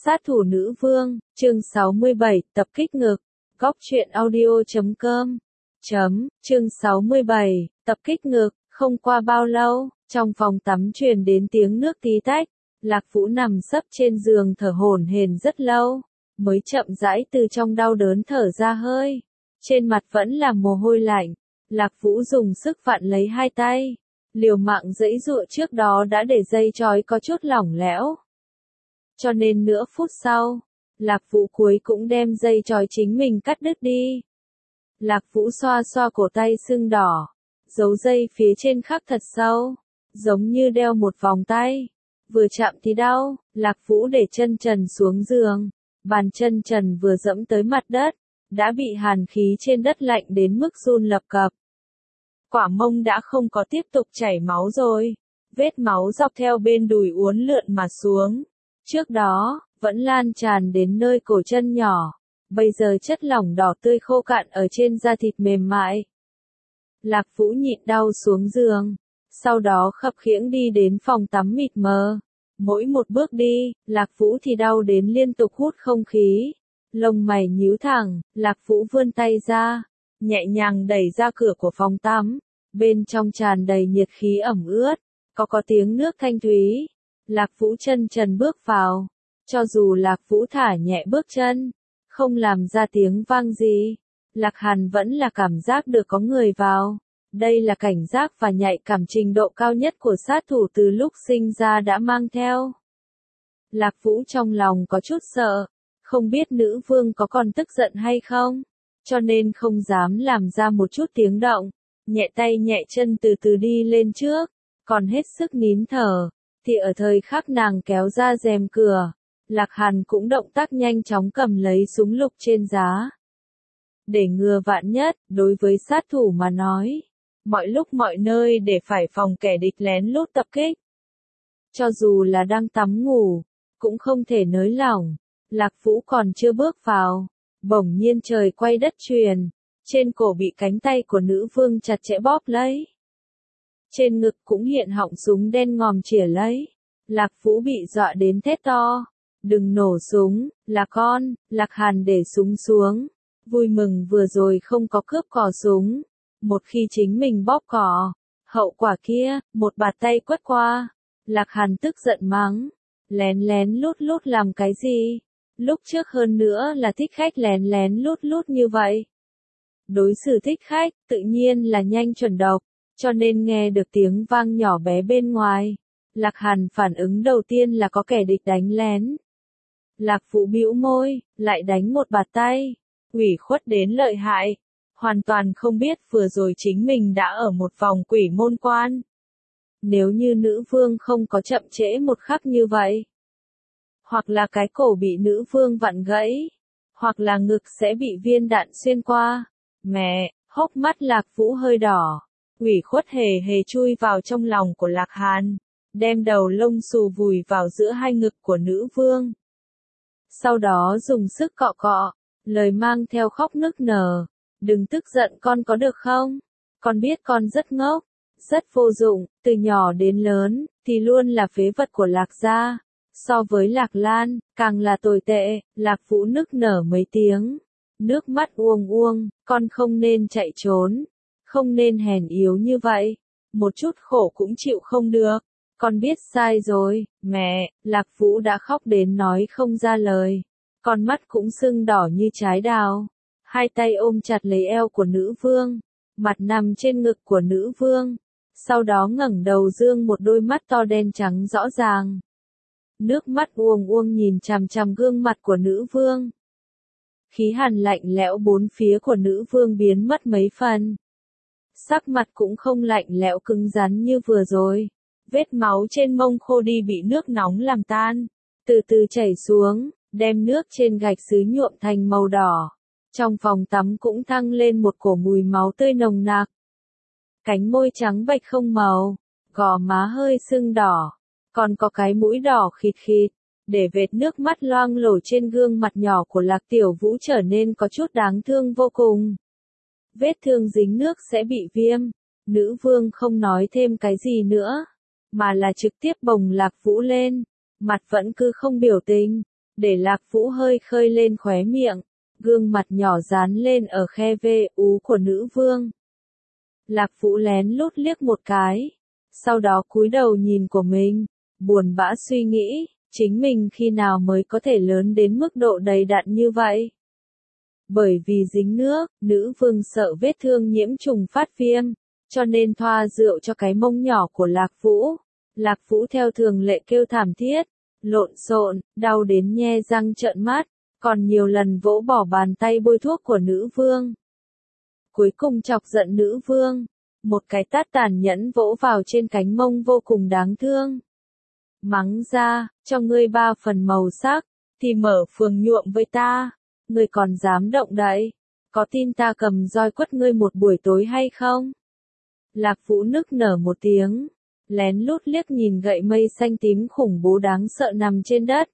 Sát thủ nữ vương, chương 67, tập kích ngực. Góc truyện audio.com. Chương 67, tập kích ngực. Không qua bao lâu, trong phòng tắm truyền đến tiếng nước tí tách. Lạc Vũ nằm sấp trên giường thở hổn hển rất lâu, mới chậm rãi từ trong đau đớn thở ra hơi. Trên mặt vẫn là mồ hôi lạnh. Lạc Vũ dùng sức vặn lấy hai tay, liều mạng giãy giụa, trước đó đã để dây trói có chút lỏng lẻo. Cho nên nửa phút sau, Lạc Vũ cuối cũng đem dây trói chính mình cắt đứt đi. Lạc Vũ xoa xoa cổ tay sưng đỏ, dấu dây phía trên khắc thật sâu, giống như đeo một vòng tay. Vừa chạm thì đau, Lạc Vũ để chân trần xuống giường, bàn chân trần vừa dẫm tới mặt đất, đã bị hàn khí trên đất lạnh đến mức run lập cập. Quả mông đã không có tiếp tục chảy máu rồi, vết máu dọc theo bên đùi uốn lượn mà xuống. Trước đó, vẫn lan tràn đến nơi cổ chân nhỏ, bây giờ chất lỏng đỏ tươi khô cạn ở trên da thịt mềm mại. Lạc Vũ nhịn đau xuống giường, sau đó khập khiễng đi đến phòng tắm mịt mờ. Mỗi một bước đi, Lạc Vũ thì đau đến liên tục hút không khí. Lông mày nhíu thẳng, Lạc Vũ vươn tay ra, nhẹ nhàng đẩy ra cửa của phòng tắm. Bên trong tràn đầy nhiệt khí ẩm ướt, có tiếng nước thanh thúy. Lạc Vũ chân trần bước vào. Cho dù Lạc Vũ thả nhẹ bước chân, không làm ra tiếng vang gì, Lạc Hàn vẫn là cảm giác được có người vào. Đây là cảnh giác và nhạy cảm trình độ cao nhất của sát thủ từ lúc sinh ra đã mang theo. Lạc Vũ trong lòng có chút sợ, không biết nữ vương có còn tức giận hay không, cho nên không dám làm ra một chút tiếng động, nhẹ tay nhẹ chân từ từ đi lên trước, còn hết sức nín thở. Thì ở thời khắc nàng kéo ra rèm cửa, Lạc Hàn cũng động tác nhanh chóng cầm lấy súng lục trên giá. Để ngừa vạn nhất, đối với sát thủ mà nói, mọi lúc mọi nơi để phải phòng kẻ địch lén lút tập kích. Cho dù là đang tắm ngủ, cũng không thể nới lỏng. Lạc Vũ còn chưa bước vào, bỗng nhiên trời quay đất chuyền, trên cổ bị cánh tay của nữ vương chặt chẽ bóp lấy. Trên ngực cũng hiện họng súng đen ngòm chĩa lấy. Lạc Vũ bị dọa đến thét to. Đừng nổ súng, là con. Lạc Hàn để súng xuống. Vui mừng vừa rồi không có cướp cò súng. Một khi chính mình bóp cò, hậu quả kia, một bạt tay quất qua. Lạc Hàn tức giận mắng. Lén lén lút lút làm cái gì? Lúc trước hơn nữa là thích khách lén lén lút lút như vậy. Đối xử thích khách, tự nhiên là nhanh chuẩn độc. Cho nên nghe được tiếng vang nhỏ bé bên ngoài, Lạc Hàn phản ứng đầu tiên là có kẻ địch đánh lén. Lạc Vũ bĩu môi, lại đánh một bạt tay, ủy khuất đến lợi hại, hoàn toàn không biết vừa rồi chính mình đã ở một vòng quỷ môn quan. Nếu như nữ vương không có chậm trễ một khắc như vậy, hoặc là cái cổ bị nữ vương vặn gãy, hoặc là ngực sẽ bị viên đạn xuyên qua. Mẹ, hốc mắt Lạc Vũ hơi đỏ. Ủy khuất hề hề chui vào trong lòng của Lạc Hàn, đem đầu lông xù vùi vào giữa hai ngực của nữ vương. Sau đó dùng sức cọ cọ, lời mang theo khóc nức nở. Đừng tức giận con có được không? Con biết con rất ngốc, rất vô dụng, từ nhỏ đến lớn, thì luôn là phế vật của Lạc gia. So với Lạc Lan, càng là tồi tệ. Lạc Vũ nức nở mấy tiếng, nước mắt uông uông, con không nên chạy trốn. Không nên hèn yếu như vậy, một chút khổ cũng chịu không được, con biết sai rồi, mẹ. Lạc Vũ đã khóc đến nói không ra lời, con mắt cũng sưng đỏ như trái đào, hai tay ôm chặt lấy eo của nữ vương, mặt nằm trên ngực của nữ vương, sau đó ngẩng đầu dương một đôi mắt to đen trắng rõ ràng. Nước mắt uông uông nhìn chằm chằm gương mặt của nữ vương. Khí hàn lạnh lẽo bốn phía của nữ vương biến mất mấy phần. Sắc mặt cũng không lạnh lẽo cứng rắn như vừa rồi. Vết máu trên mông khô đi bị nước nóng làm tan, từ từ chảy xuống, đem nước trên gạch sứ nhuộm thành màu đỏ. Trong phòng tắm cũng thăng lên một cổ mùi máu tươi nồng nặc. Cánh môi trắng bệch không màu, gò má hơi sưng đỏ, còn có cái mũi đỏ khịt khịt, để vệt nước mắt loang lổ trên gương mặt nhỏ của Lạc Tiểu Vũ trở nên có chút đáng thương vô cùng. Vết thương dính nước sẽ bị viêm. Nữ vương không nói thêm cái gì nữa, mà là trực tiếp bồng Lạc Vũ lên, mặt vẫn cứ không biểu tình. để Lạc Vũ hơi khơi lên khóe miệng, gương mặt nhỏ dán lên ở khe vê ú của nữ vương. Lạc Vũ lén lút liếc một cái, sau đó cúi đầu nhìn của mình, buồn bã suy nghĩ, chính mình khi nào mới có thể lớn đến mức độ đầy đặn như vậy. Bởi vì dính nước, nữ vương sợ vết thương nhiễm trùng phát viêm, cho nên thoa rượu cho cái mông nhỏ của Lạc Vũ. Lạc Vũ theo thường lệ kêu thảm thiết, lộn xộn, đau đến nhe răng trợn mắt, còn nhiều lần vỗ bỏ bàn tay bôi thuốc của nữ vương. Cuối cùng chọc giận nữ vương, một cái tát tàn nhẫn vỗ vào trên cánh mông vô cùng đáng thương. Mắng ra, cho ngươi 3 phần màu sắc, thì mở phường nhuộm với ta, ngươi còn dám động đậy, có tin ta cầm roi quất ngươi một buổi tối hay không? Lạc Vũ nức nở một tiếng, lén lút liếc nhìn gậy mây xanh tím khủng bố đáng sợ nằm trên đất.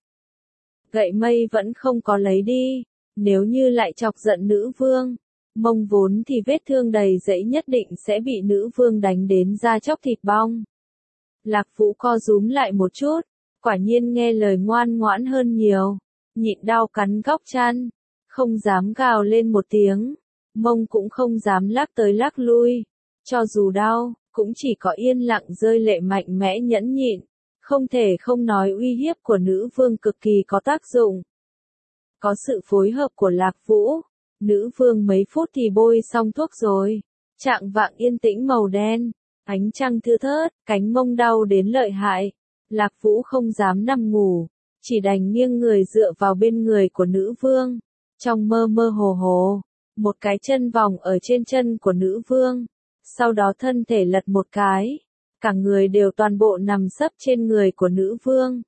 Gậy mây vẫn không có lấy đi, nếu như lại chọc giận nữ vương, mông vốn thì vết thương đầy rẫy nhất định sẽ bị nữ vương đánh đến da chóc thịt bong. Lạc Vũ co rúm lại một chút, quả nhiên nghe lời ngoan ngoãn hơn nhiều, nhịn đau cắn góc chăn, không dám gào lên một tiếng, mông cũng không dám lắc tới lắc lui, cho dù đau, cũng chỉ có yên lặng rơi lệ mạnh mẽ nhẫn nhịn, không thể không nói uy hiếp của nữ vương cực kỳ có tác dụng. Có sự phối hợp của Lạc Vũ, nữ vương mấy phút thì bôi xong thuốc rồi, trạng vạng yên tĩnh màu đen, ánh trăng thưa thớt, cánh mông đau đến lợi hại, Lạc Vũ không dám nằm ngủ, chỉ đành nghiêng người dựa vào bên người của nữ vương, trong mơ mơ hồ hồ, một cái chân vòng ở trên chân của nữ vương, sau đó thân thể lật một cái, cả người đều toàn bộ nằm sấp trên người của nữ vương.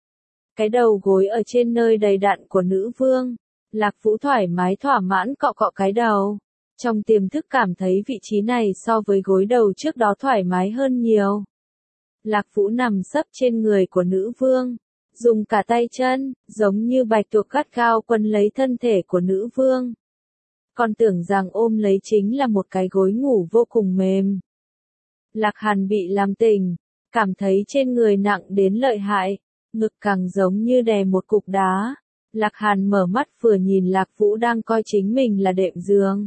Cái đầu gối ở trên nơi đầy đặn của nữ vương, Lạc Vũ thoải mái thỏa mãn cọ cọ cái đầu. Trong tiềm thức cảm thấy vị trí này so với gối đầu trước đó thoải mái hơn nhiều. Lạc Vũ nằm sấp trên người của nữ vương, dùng cả tay chân, giống như bạch tuộc gắt gao quấn lấy thân thể của nữ vương. Còn tưởng rằng ôm lấy chính là một cái gối ngủ vô cùng mềm. Lạc Hàn bị làm tỉnh, cảm thấy trên người nặng đến lợi hại, ngực càng giống như đè một cục đá. Lạc Hàn mở mắt vừa nhìn Lạc Vũ đang coi chính mình là đệm giường.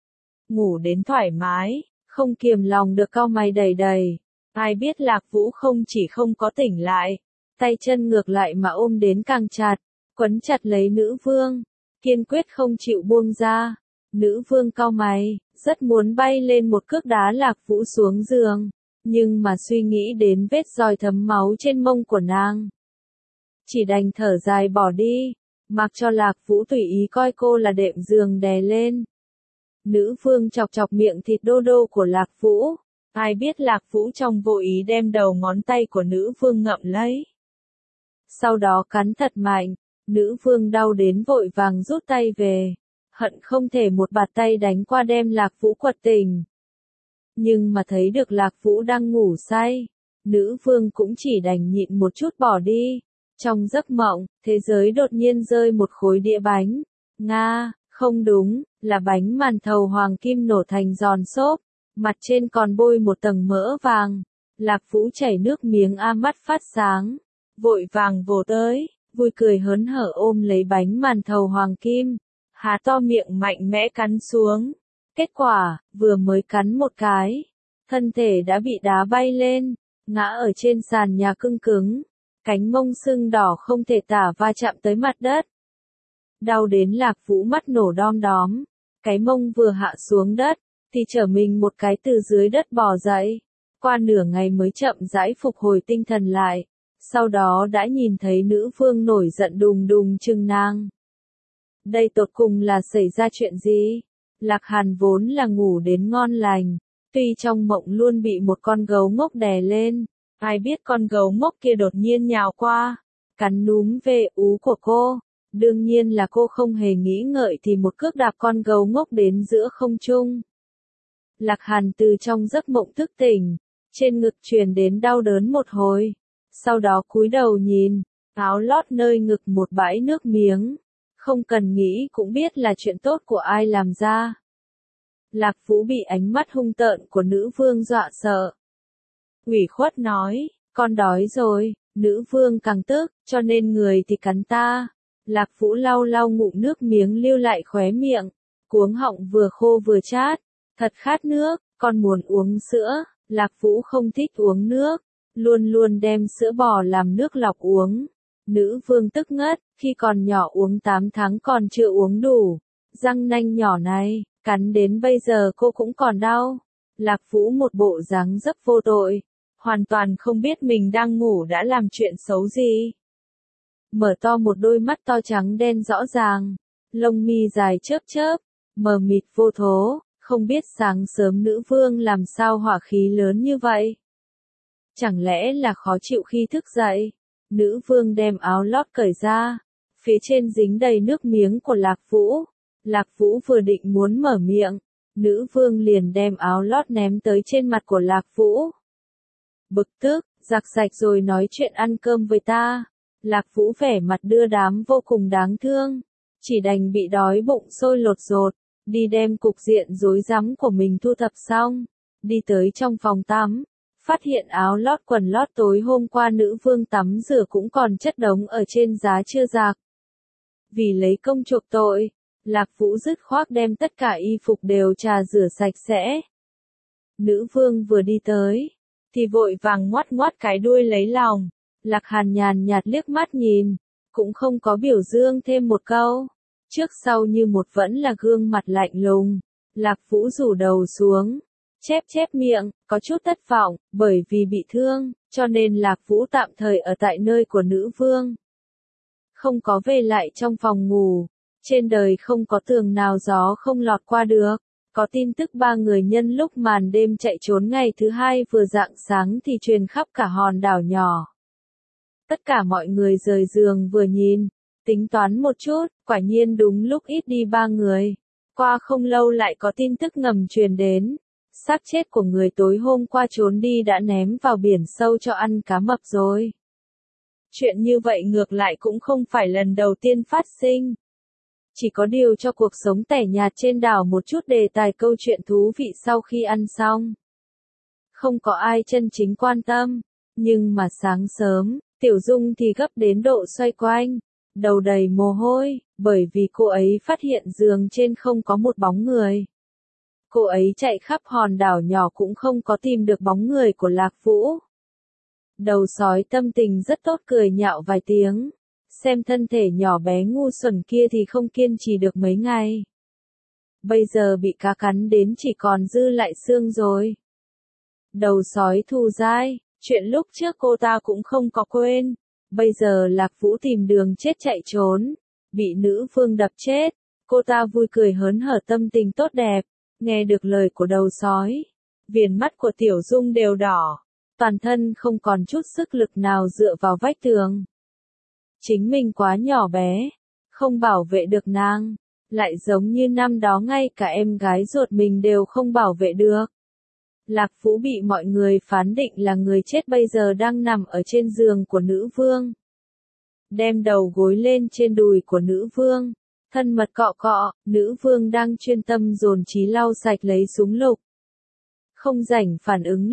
Ngủ đến thoải mái, không kiềm lòng được cau mày đầy đầy. Ai biết Lạc Vũ không chỉ không có tỉnh lại, tay chân ngược lại mà ôm đến càng chặt, quấn chặt lấy nữ vương, kiên quyết không chịu buông ra. Nữ vương cau mày, rất muốn bay lên một cước đá Lạc Vũ xuống giường, nhưng mà suy nghĩ đến vết roi thấm máu trên mông của nàng, chỉ đành thở dài bỏ đi, mặc cho Lạc Vũ tùy ý coi cô là đệm giường đè lên. Nữ vương chọc chọc miệng thịt đô đô của Lạc Vũ, ai biết Lạc Vũ trong vô ý đem đầu ngón tay của nữ vương ngậm lấy. Sau đó cắn thật mạnh, nữ vương đau đến vội vàng rút tay về, hận không thể một bạt tay đánh qua đem Lạc Vũ quật tỉnh. Nhưng mà thấy được Lạc Vũ đang ngủ say, nữ vương cũng chỉ đành nhịn một chút bỏ đi. Trong giấc mộng, thế giới đột nhiên rơi một khối đĩa bánh. Nga, không đúng, là bánh màn thầu hoàng kim nổ thành giòn xốp, mặt trên còn bôi một tầng mỡ vàng. Lạc Vũ chảy nước miếng mắt phát sáng, vội vàng vồ tới, vui cười hớn hở ôm lấy bánh màn thầu hoàng kim, há to miệng mạnh mẽ cắn xuống. Kết quả, vừa mới cắn một cái, thân thể đã bị đá bay lên, ngã ở trên sàn nhà cứng cứng. Cánh mông sưng đỏ không thể tả va chạm tới mặt đất. Đau đến Lạc Vũ mắt nổ đom đóm. Cái mông vừa hạ xuống đất, thì trở mình một cái từ dưới đất bò dậy. Qua nửa ngày mới chậm rãi phục hồi tinh thần lại. Sau đó đã nhìn thấy nữ vương nổi giận đùng đùng chừng nàng. Đây tột cùng là xảy ra chuyện gì? Lạc Hàn vốn là ngủ đến ngon lành. Tuy trong mộng luôn bị một con gấu ngốc đè lên. Ai biết con gấu ngốc kia đột nhiên nhào qua, cắn núm về ú của cô. Đương nhiên là cô không hề nghĩ ngợi thì một cước đạp con gấu ngốc đến giữa không trung. Lạc Hàn từ trong giấc mộng thức tỉnh, trên ngực truyền đến đau đớn một hồi. Sau đó cúi đầu nhìn, áo lót nơi ngực một bãi nước miếng. Không cần nghĩ cũng biết là chuyện tốt của ai làm ra. Lạc Vũ bị ánh mắt hung tợn của nữ vương dọa sợ. Ủy khuất nói, con đói rồi, nữ vương càng tức, cho nên người thì cắn ta, Lạc Vũ lau lau ngụm nước miếng lưu lại khóe miệng, cuống họng vừa khô vừa chát, thật khát nước, con muốn uống sữa. Lạc Vũ không thích uống nước, luôn luôn đem sữa bò làm nước lọc uống. Nữ vương tức ngất, khi còn nhỏ uống 8 tháng còn chưa uống đủ. Răng nanh nhỏ này, cắn đến bây giờ cô cũng còn đau. Lạc Vũ một bộ dáng rất vô tội, hoàn toàn không biết mình đang ngủ đã làm chuyện xấu gì. Mở to một đôi mắt to trắng đen rõ ràng, lông mi dài chớp chớp, mờ mịt vô thố, không biết sáng sớm nữ vương làm sao hỏa khí lớn như vậy. Chẳng lẽ là khó chịu khi thức dậy? Nữ vương đem áo lót cởi ra, phía trên dính đầy nước miếng của Lạc Vũ. Lạc Vũ vừa định muốn mở miệng, nữ vương liền đem áo lót ném tới trên mặt của Lạc Vũ. Bực tức, giặt sạch rồi nói chuyện ăn cơm với ta. Lạc Vũ vẻ mặt đưa đám vô cùng đáng thương, chỉ đành bị đói bụng sôi lột dột, đi đem cục diện rối rắm của mình thu thập xong, đi tới trong phòng tắm, phát hiện áo lót quần lót tối hôm qua nữ vương tắm rửa cũng còn chất đống ở trên giá chưa giặt. Vì lấy công chuộc tội, Lạc Vũ dứt khoát đem tất cả y phục đều trà rửa sạch sẽ. Nữ vương vừa đi tới, thì vội vàng ngoắt ngoắt cái đuôi lấy lòng. Lạc Hàn nhàn nhạt liếc mắt nhìn, cũng không có biểu dương thêm một câu. Trước sau như một vẫn là gương mặt lạnh lùng. Lạc Vũ rủ đầu xuống, chép miệng, có chút thất vọng, bởi vì bị thương, cho nên Lạc Vũ tạm thời ở tại nơi của nữ vương. Không có về lại trong phòng ngủ, trên đời không có tường nào gió không lọt qua được. Có tin tức 3 người nhân lúc màn đêm chạy trốn ngày thứ 2 vừa rạng sáng thì truyền khắp cả hòn đảo nhỏ. Tất cả mọi người rời giường vừa nhìn, tính toán một chút, quả nhiên đúng lúc ít đi 3 người. Qua không lâu lại có tin tức ngầm truyền đến. Xác chết của người tối hôm qua trốn đi đã ném vào biển sâu cho ăn cá mập rồi. Chuyện như vậy ngược lại cũng không phải lần đầu tiên phát sinh. Chỉ có điều cho cuộc sống tẻ nhạt trên đảo một chút đề tài câu chuyện thú vị sau khi ăn xong. Không có ai chân chính quan tâm, nhưng mà sáng sớm, Tiểu Dung thì gấp đến độ xoay quanh, đầu đầy mồ hôi, bởi vì cô ấy phát hiện giường trên không có một bóng người. Cô ấy chạy khắp hòn đảo nhỏ cũng không có tìm được bóng người của Lạc Vũ. Đầu sói tâm tình rất tốt cười nhạo vài tiếng. Xem thân thể nhỏ bé ngu xuẩn kia thì không kiên trì được mấy ngày. Bây giờ bị cá cắn đến chỉ còn dư lại xương rồi. Đầu sói thù dai, chuyện lúc trước cô ta cũng không có quên. Bây giờ Lạc Vũ tìm đường chết chạy trốn, bị nữ vương đập chết. Cô ta vui cười hớn hở tâm tình tốt đẹp, nghe được lời của đầu sói. Viền mắt của Tiểu Dung đều đỏ, toàn thân không còn chút sức lực nào dựa vào vách tường. Chính mình quá nhỏ bé, không bảo vệ được nàng, lại giống như năm đó ngay cả em gái ruột mình đều không bảo vệ được. Lạc Vũ bị mọi người phán định là người chết bây giờ đang nằm ở trên giường của nữ vương. Đem đầu gối lên trên đùi của nữ vương, thân mật cọ cọ, nữ vương đang chuyên tâm dồn trí lau sạch lấy súng lục. Không rảnh phản ứng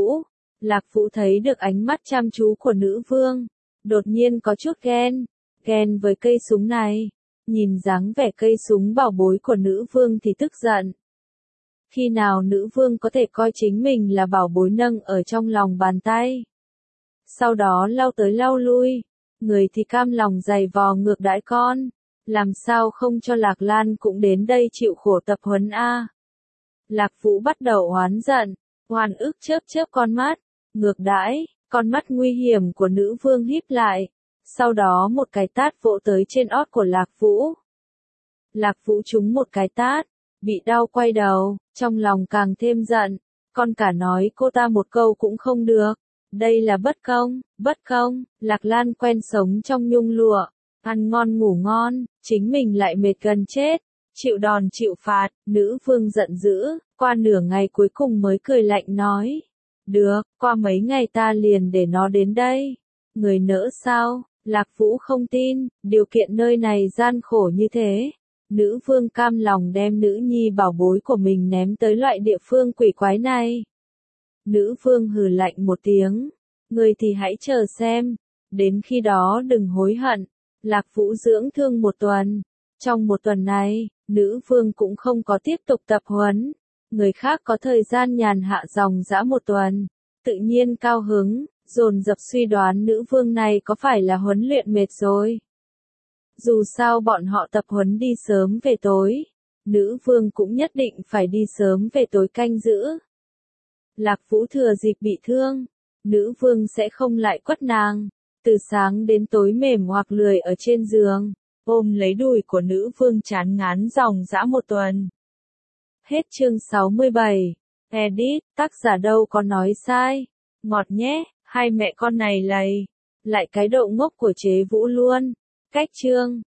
Lạc Vũ thấy được ánh mắt chăm chú của nữ vương. Đột nhiên có chút ghen với cây súng này. Nhìn dáng vẻ cây súng bảo bối của nữ vương thì tức giận. Khi nào nữ vương có thể coi chính mình là bảo bối nâng ở trong lòng bàn tay. Sau đó lau tới lau lui, người thì cam lòng giày vò ngược đãi con. Làm sao không cho Lạc Lan cũng đến đây chịu khổ tập huấn a? Lạc Vũ bắt đầu oán giận, oan ức chớp con mắt, ngược đãi. Con mắt nguy hiểm của nữ vương híp lại, sau đó một cái tát vỗ tới trên ót của Lạc Vũ. Lạc Vũ trúng một cái tát, bị đau quay đầu, trong lòng càng thêm giận, con cả nói cô ta một câu cũng không được. Đây là bất công, Lạc Lan quen sống trong nhung lụa, ăn ngon ngủ ngon, chính mình lại mệt gần chết, chịu đòn chịu phạt, nữ vương giận dữ, qua nửa ngày cuối cùng mới cười lạnh nói. Được, qua mấy ngày ta liền để nó đến đây. Người nỡ sao? Lạc Vũ không tin, điều kiện nơi này gian khổ như thế. Nữ vương cam lòng đem nữ nhi bảo bối của mình ném tới loại địa phương quỷ quái này. Nữ vương hừ lạnh một tiếng. Người thì hãy chờ xem. Đến khi đó đừng hối hận. Lạc Vũ dưỡng thương một tuần. Trong một tuần này, nữ vương cũng không có tiếp tục tập huấn. Người khác có thời gian nhàn hạ dòng dã một tuần. Tự nhiên cao hứng, dồn dập suy đoán nữ vương này có phải là huấn luyện mệt rồi. Dù sao bọn họ tập huấn đi sớm về tối. Nữ vương cũng nhất định phải đi sớm về tối canh giữ. Lạc Vũ thừa dịp bị thương. Nữ vương sẽ không lại quất nàng. Từ sáng đến tối mềm hoặc lười ở trên giường. Ôm lấy đùi của nữ vương chán ngán dòng dã một tuần. Hết chương 67. Edit, tác giả đâu có nói sai. Ngọt nhé, hai mẹ con này lầy. Lại cái độ ngốc của chế Vũ luôn. Cách chương.